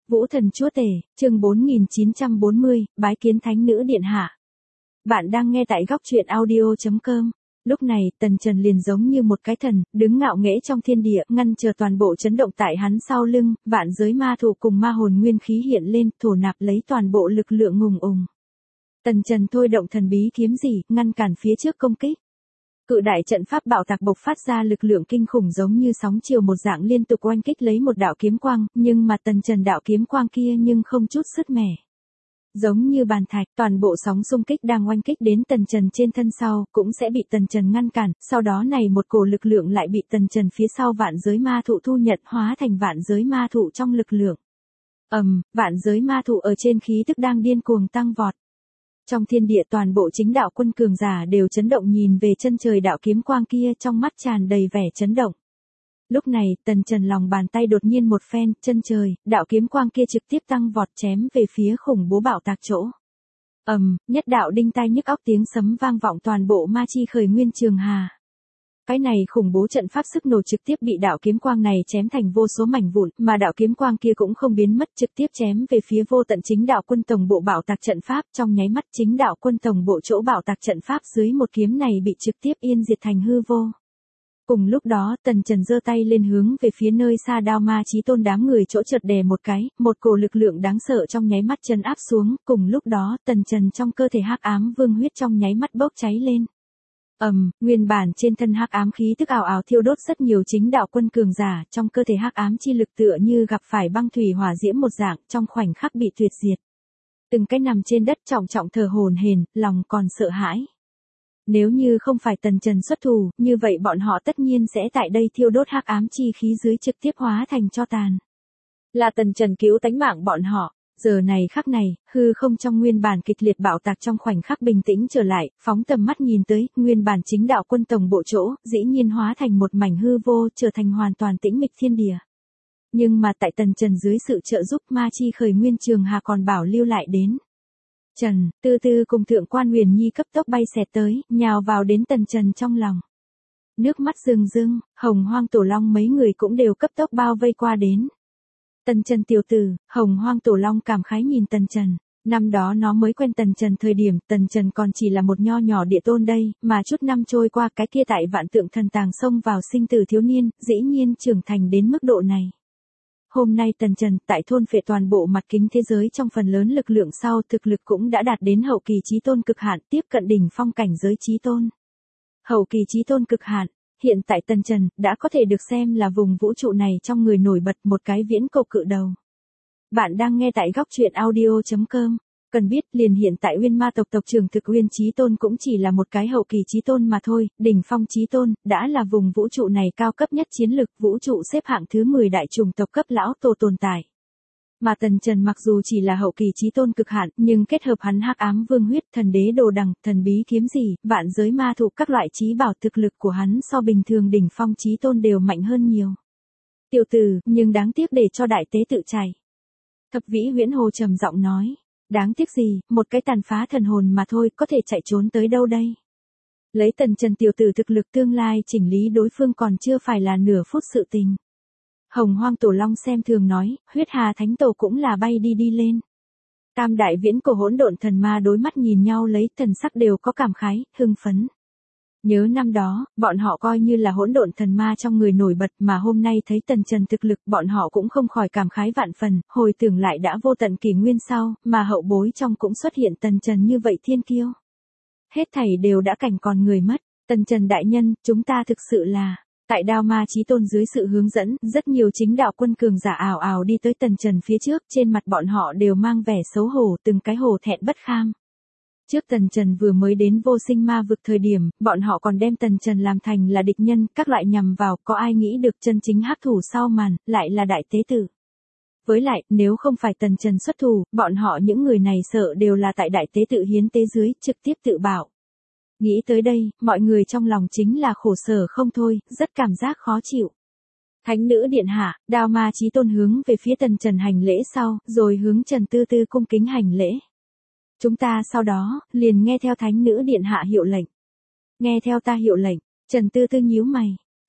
Vũ thần chúa tể, chương 4940, bái kiến thánh nữ điện hạ. Bạn đang nghe tại góc truyện audio.com. Lúc này, Tần Trần liền giống như một cái thần, đứng ngạo nghễ trong thiên địa, ngăn chờ toàn bộ chấn động tại hắn sau lưng, vạn giới ma thụ cùng ma hồn nguyên khí hiện lên, thổ nạp lấy toàn bộ lực lượng ngùng ùng. Tần Trần thôi động thần bí kiếm gì, ngăn cản phía trước công kích. Cự đại trận pháp bạo tạc bộc phát ra lực lượng kinh khủng giống như sóng chiều một dạng liên tục oanh kích lấy một đạo kiếm quang, nhưng mà Tần Trần đạo kiếm quang kia nhưng không chút sứt mẻ. Giống như bàn thạch, toàn bộ sóng xung kích đang oanh kích đến Tần Trần trên thân sau, cũng sẽ bị Tần Trần ngăn cản, sau đó này một cổ lực lượng lại bị Tần Trần phía sau vạn giới ma thụ thu nhận hóa thành vạn giới ma thụ trong lực lượng. Vạn giới ma thụ ở trên khí tức đang điên cuồng tăng vọt. Trong thiên địa toàn bộ chính đạo quân cường giả đều chấn động nhìn về chân trời đạo kiếm quang kia, trong mắt tràn đầy vẻ chấn động. Lúc này, Tần Trần lòng bàn tay đột nhiên một phen, chân trời, đạo kiếm quang kia trực tiếp tăng vọt chém về phía khủng bố bạo tạc chỗ. Nhất đạo đinh tai nhức óc tiếng sấm vang vọng toàn bộ ma chi khởi nguyên trường hà. Cái này khủng bố trận pháp sức nổ trực tiếp bị đạo kiếm quang này chém thành vô số mảnh vụn, mà đạo kiếm quang kia cũng không biến mất, trực tiếp chém về phía vô tận chính đạo quân tổng bộ bạo tạc trận pháp, trong nháy mắt chính đạo quân tổng bộ chỗ bạo tạc trận pháp dưới một kiếm này bị trực tiếp yên diệt thành hư vô. Cùng lúc đó, Tần Trần giơ tay lên hướng về phía nơi xa Đao Ma Chí Tôn đám người chỗ chợt đè một cái, một cổ lực lượng đáng sợ trong nháy mắt trấn áp xuống, cùng lúc đó, Tần Trần trong cơ thể hắc ám vương huyết trong nháy mắt bốc cháy lên. Nguyên bản trên thân hắc ám khí tức ào ào thiêu đốt rất nhiều chính đạo quân cường giả, trong cơ thể hắc ám chi lực tựa như gặp phải băng thủy hỏa diễm một dạng, trong khoảnh khắc bị tuyệt diệt. Từng cái nằm trên đất trọng trọng thở hổn hển, lòng còn sợ hãi. Nếu như không phải Tần Trần xuất thủ, như vậy bọn họ tất nhiên sẽ tại đây thiêu đốt hắc ám chi khí dưới trực tiếp hóa thành tro tàn. Là Tần Trần cứu tánh mạng bọn họ. Giờ này khắc này, hư không trong nguyên bản kịch liệt bạo tạc trong khoảnh khắc bình tĩnh trở lại, phóng tầm mắt nhìn tới, nguyên bản chính đạo quân tổng bộ chỗ, dĩ nhiên hóa thành một mảnh hư vô, trở thành hoàn toàn tĩnh mịch thiên địa. Nhưng mà tại Tần Trần dưới sự trợ giúp ma chi khởi nguyên trường hà còn bảo lưu lại đến. Trần, Tư Tư cùng Thượng Quan Huyền Nhi cấp tốc bay xẹt tới, nhào vào đến Tần Trần trong lòng. Nước mắt rưng rưng, Hồng Hoang Tổ Long mấy người cũng đều cấp tốc bao vây qua đến. Tần Trần tiểu tử, Hồng Hoang Tổ Long cảm khái nhìn Tần Trần. Năm đó nó mới quen Tần Trần thời điểm, Tần Trần còn chỉ là một nho nhỏ địa tôn đây, mà chút năm trôi qua cái kia tại vạn tượng thần tàng xông vào sinh tử thiếu niên, dĩ nhiên trưởng thành đến mức độ này. Hôm nay Tần Trần tại thôn phệ toàn bộ mặt kính thế giới trong phần lớn lực lượng sau thực lực cũng đã đạt đến hậu kỳ chí tôn cực hạn, tiếp cận đỉnh phong cảnh giới chí tôn. Hậu kỳ chí tôn cực hạn. Hiện tại Tần Trần đã có thể được xem là vùng vũ trụ này trong người nổi bật một cái viễn cổ cự đầu. Bạn đang nghe tại góc truyện audio.com. Cần biết liền hiện tại Uyên Ma tộc tộc trưởng thực Uyên Chí Tôn cũng chỉ là một cái hậu kỳ chí tôn mà thôi, đỉnh phong chí tôn đã là vùng vũ trụ này cao cấp nhất chiến lực vũ trụ xếp hạng thứ 10 đại chủng tộc cấp lão tổ tồn tại. Mà Tần Trần mặc dù chỉ là hậu kỳ chí tôn cực hạn, nhưng kết hợp hắn hắc ám vương huyết, thần đế đồ đằng, thần bí kiếm gì, vạn giới ma thụ các loại chí bảo thực lực của hắn so bình thường đỉnh phong chí tôn đều mạnh hơn nhiều. Tiểu tử, nhưng đáng tiếc để cho đại tế tự chạy. Thập Vĩ Huyễn Hồ trầm giọng nói, đáng tiếc gì, một cái tàn phá thần hồn mà thôi, có thể chạy trốn tới đâu đây? Lấy Tần Trần tiểu tử thực lực tương lai chỉnh lý đối phương còn chưa phải là nửa phút sự tình. Hồng Hoang Tổ Long xem thường nói, Huyết Hà Thánh Tổ cũng là bay đi lên. Tam đại viễn cổ hỗn độn thần ma đối mắt nhìn nhau lấy thần sắc đều có cảm khái, hưng phấn. Nhớ năm đó, bọn họ coi như là hỗn độn thần ma trong người nổi bật mà hôm nay thấy Tần Trần thực lực bọn họ cũng không khỏi cảm khái vạn phần, hồi tưởng lại đã vô tận kỷ nguyên sau, mà hậu bối trong cũng xuất hiện Tần Trần như vậy thiên kiêu. Hết thảy đều đã cảnh còn người mất, Tần Trần đại nhân, chúng ta thực sự là... Tại Đao Ma Chí Tôn dưới sự hướng dẫn, rất nhiều chính đạo quân cường giả ảo ảo đi tới Tần Trần phía trước, trên mặt bọn họ đều mang vẻ xấu hổ, từng cái hổ thẹn bất kham. Trước Tần Trần vừa mới đến vô sinh ma vực thời điểm, bọn họ còn đem Tần Trần làm thành là địch nhân, các loại nhằm vào, có ai nghĩ được chân chính hắc thủ sau màn, lại là đại tế tử. Với lại, nếu không phải Tần Trần xuất thủ, bọn họ những người này sợ đều là tại đại tế tự hiến tế dưới, trực tiếp tự bảo. Nghĩ tới đây, mọi người trong lòng chính là khổ sở không thôi, rất cảm giác khó chịu. Thánh nữ điện hạ, Đao Ma Chí Tôn hướng về phía Tần Trần hành lễ sau, rồi hướng Trần Tư Tư cung kính hành lễ. Chúng ta sau đó, liền nghe theo thánh nữ điện hạ hiệu lệnh. Nghe theo ta hiệu lệnh, Trần Tư Tư nhíu mày.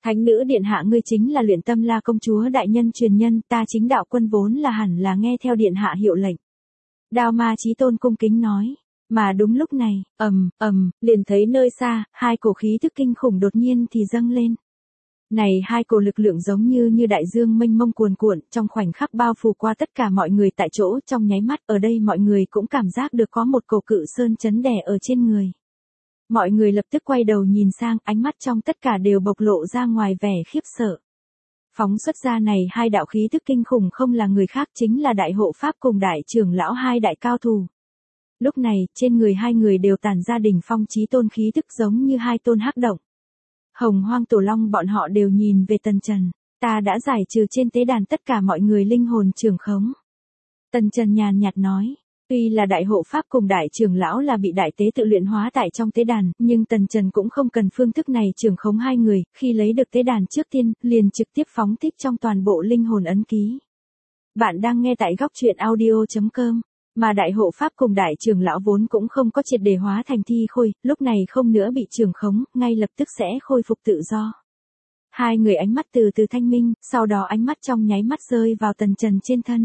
Thánh nữ điện hạ ngươi chính là Luyện Tâm La công chúa đại nhân truyền nhân, ta chính đạo quân vốn là hẳn là nghe theo điện hạ hiệu lệnh. Đao Ma Chí Tôn cung kính nói. Mà đúng lúc này, liền thấy nơi xa, hai cổ khí thức kinh khủng đột nhiên thì dâng lên. Này hai cổ lực lượng giống như đại dương mênh mông cuồn cuộn, trong khoảnh khắc bao phủ qua tất cả mọi người tại chỗ, trong nháy mắt, ở đây mọi người cũng cảm giác được có một cổ cự sơn chấn đè ở trên người. Mọi người lập tức quay đầu nhìn sang, ánh mắt trong tất cả đều bộc lộ ra ngoài vẻ khiếp sợ. Phóng xuất ra này hai đạo khí thức kinh khủng không là người khác, chính là Đại Hộ Pháp cùng Đại Trưởng Lão, hai đại cao thủ. Lúc này, trên người hai người đều tản ra đỉnh phong chí tôn khí thức giống như hai tôn hắc động. Hồng Hoang Tổ Long bọn họ đều nhìn về Tần Trần, ta đã giải trừ trên tế đàn tất cả mọi người linh hồn trưởng khống. Tần Trần nhàn nhạt nói, tuy là Đại Hộ Pháp cùng Đại Trưởng Lão là bị đại tế tự luyện hóa tại trong tế đàn, nhưng Tần Trần cũng không cần phương thức này trưởng khống hai người, khi lấy được tế đàn trước tiên, liền trực tiếp phóng thích trong toàn bộ linh hồn ấn ký. Bạn đang nghe tại góc truyện audio.com. Mà Đại Hộ Pháp cùng Đại Trưởng Lão vốn cũng không có triệt để hóa thành thi khôi, lúc này không nữa bị trưởng khống, ngay lập tức sẽ khôi phục tự do. Hai người ánh mắt từ từ thanh minh, sau đó ánh mắt trong nháy mắt rơi vào Tần Trần trên thân.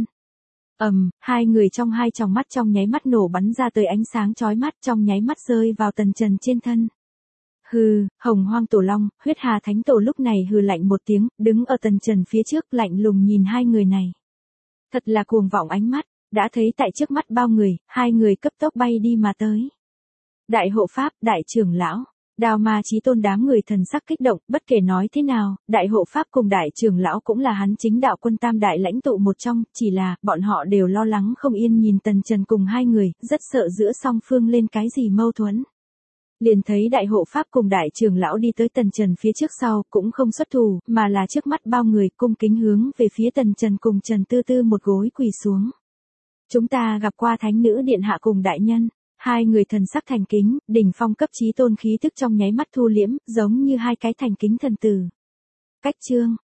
Hai người trong hai tròng mắt trong nháy mắt nổ bắn ra tới ánh sáng chói mắt, trong nháy mắt rơi vào Tần Trần trên thân. Hừ, Hồng Hoang Tổ Long, Huyết Hà Thánh Tổ lúc này hừ lạnh một tiếng, đứng ở Tần Trần phía trước lạnh lùng nhìn hai người này. Thật là cuồng vọng ánh mắt. Đã thấy tại trước mắt bao người, hai người cấp tốc bay đi mà tới. Đại Hộ Pháp, Đại Trưởng Lão, Đao Ma Chí Tôn đám người thần sắc kích động, bất kể nói thế nào, Đại Hộ Pháp cùng Đại Trưởng Lão cũng là hắn chính đạo quân tam đại lãnh tụ một trong, chỉ là, bọn họ đều lo lắng không yên nhìn Tần Trần cùng hai người, rất sợ giữa song phương lên cái gì mâu thuẫn. Liền thấy Đại Hộ Pháp cùng Đại Trưởng Lão đi tới Tần Trần phía trước sau, cũng không xuất thủ, mà là trước mắt bao người cung kính hướng về phía Tần Trần cùng Trần Tư Tư một gối quỳ xuống. Chúng ta gặp qua Thánh nữ điện hạ cùng đại nhân, hai người thần sắc thành kính, đỉnh phong cấp chí tôn khí tức trong nháy mắt thu liễm, giống như hai cái thành kính thần tử. Cách chương,